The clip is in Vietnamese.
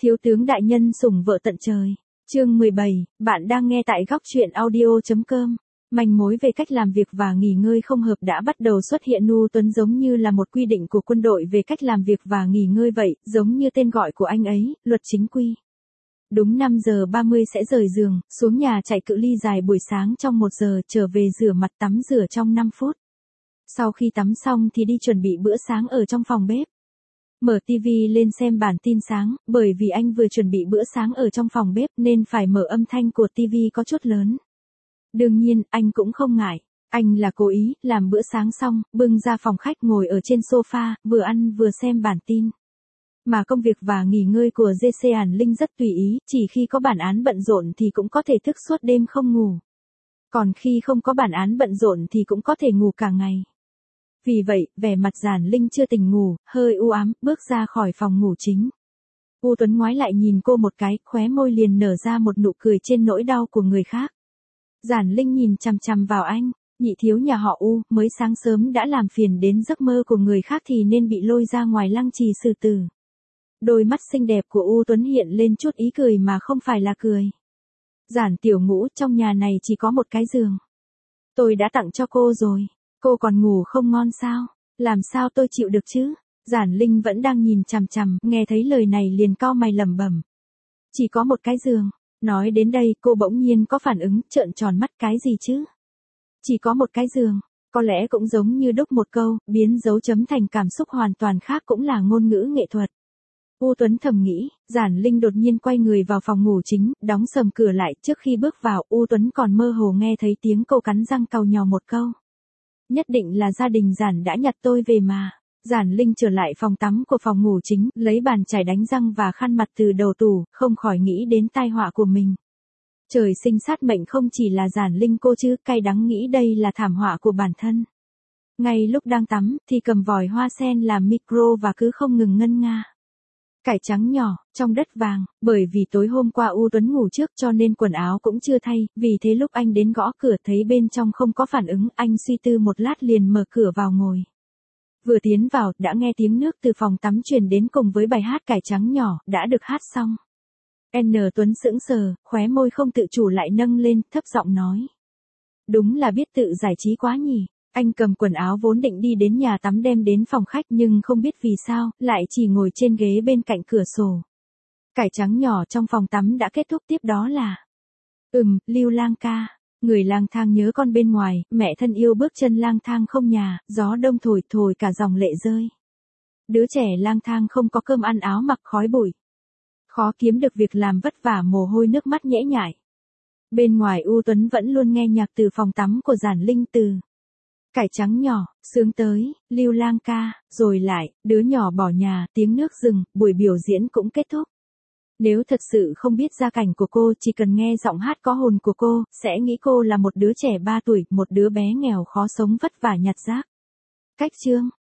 Thiếu tướng đại nhân sủng vợ tận trời. Chương 17, bạn đang nghe tại góc truyện audio.com. Manh mối về cách làm việc và nghỉ ngơi không hợp đã bắt đầu xuất hiện. Nu Tuấn giống như là một quy định của quân đội về cách làm việc và nghỉ ngơi vậy, giống như tên gọi của anh ấy, luật chính quy. Đúng 5 giờ 30 sẽ rời giường, xuống nhà chạy cự ly dài buổi sáng trong 1 giờ, trở về rửa mặt tắm rửa trong 5 phút. Sau khi tắm xong thì đi chuẩn bị bữa sáng ở trong phòng bếp. Mở TV lên xem bản tin sáng, bởi vì anh vừa chuẩn bị bữa sáng ở trong phòng bếp nên phải mở âm thanh của TV có chút lớn. Đương nhiên, anh cũng không ngại. Anh là cố ý, làm bữa sáng xong, bưng ra phòng khách ngồi ở trên sofa, vừa ăn vừa xem bản tin. Mà công việc và nghỉ ngơi của GC Hàn Linh rất tùy ý, chỉ khi có bản án bận rộn thì cũng có thể thức suốt đêm không ngủ. Còn khi không có bản án bận rộn thì cũng có thể ngủ cả ngày. Vì vậy, vẻ mặt Giản Linh chưa tỉnh ngủ, hơi u ám, bước ra khỏi phòng ngủ chính. U Tuấn ngoái lại nhìn cô một cái, khóe môi liền nở ra một nụ cười trên nỗi đau của người khác. Giản Linh nhìn chằm chằm vào anh, nhị thiếu nhà họ U, mới sáng sớm đã làm phiền đến giấc mơ của người khác thì nên bị lôi ra ngoài lăng trì xử tử. Đôi mắt xinh đẹp của U Tuấn hiện lên chút ý cười mà không phải là cười. Giản tiểu ngũ, trong nhà này chỉ có một cái giường. Tôi đã tặng cho cô rồi. Cô còn ngủ không ngon sao? Làm sao tôi chịu được chứ? Giản Linh vẫn đang nhìn chằm chằm, nghe thấy lời này liền cau mày lẩm bẩm. Chỉ có một cái giường. Nói đến đây cô bỗng nhiên có phản ứng, trợn tròn mắt, cái gì chứ? Chỉ có một cái giường. Có lẽ cũng giống như đúc một câu, biến dấu chấm thành cảm xúc hoàn toàn khác cũng là ngôn ngữ nghệ thuật. U Tuấn thầm nghĩ, Giản Linh đột nhiên quay người vào phòng ngủ chính, đóng sầm cửa lại. Trước khi bước vào, U Tuấn còn mơ hồ nghe thấy tiếng cô cắn răng cau nhàu một câu. Nhất định là gia đình Giản đã nhặt tôi về mà. Giản Linh trở lại phòng tắm của phòng ngủ chính, lấy bàn chải đánh răng và khăn mặt từ đầu tủ, không khỏi nghĩ đến tai họa của mình. Trời sinh sát mệnh không chỉ là Giản Linh cô chứ, cay đắng nghĩ đây là thảm họa của bản thân. Ngay lúc đang tắm, thì cầm vòi hoa sen làm micro và cứ không ngừng ngân nga. Cải trắng nhỏ, trong đất vàng, bởi vì tối hôm qua U Tuấn ngủ trước cho nên quần áo cũng chưa thay, vì thế lúc anh đến gõ cửa thấy bên trong không có phản ứng, anh suy tư một lát liền mở cửa vào ngồi. Vừa tiến vào, đã nghe tiếng nước từ phòng tắm truyền đến cùng với bài hát Cải trắng nhỏ, đã được hát xong. N. Tuấn sững sờ, khóe môi không tự chủ lại nâng lên, thấp giọng nói. Đúng là biết tự giải trí quá nhỉ. Anh cầm quần áo vốn định đi đến nhà tắm đem đến phòng khách nhưng không biết vì sao, lại chỉ ngồi trên ghế bên cạnh cửa sổ. Cải trắng nhỏ trong phòng tắm đã kết thúc, tiếp đó là. Lưu Lang ca. Người lang thang nhớ con bên ngoài, mẹ thân yêu bước chân lang thang không nhà, gió đông thổi thổi cả dòng lệ rơi. Đứa trẻ lang thang không có cơm ăn áo mặc khói bụi. Khó kiếm được việc làm vất vả mồ hôi nước mắt nhễ nhại. Bên ngoài U Tuấn vẫn luôn nghe nhạc từ phòng tắm của Giản Linh từ. Cải trắng nhỏ, sướng tới, Lưu Lang ca, rồi lại, đứa nhỏ bỏ nhà, tiếng nước rừng, buổi biểu diễn cũng kết thúc. Nếu thật sự không biết gia cảnh của cô, chỉ cần nghe giọng hát có hồn của cô, sẽ nghĩ cô là một đứa trẻ 3 tuổi, một đứa bé nghèo khó sống vất vả nhặt rác. Cách chương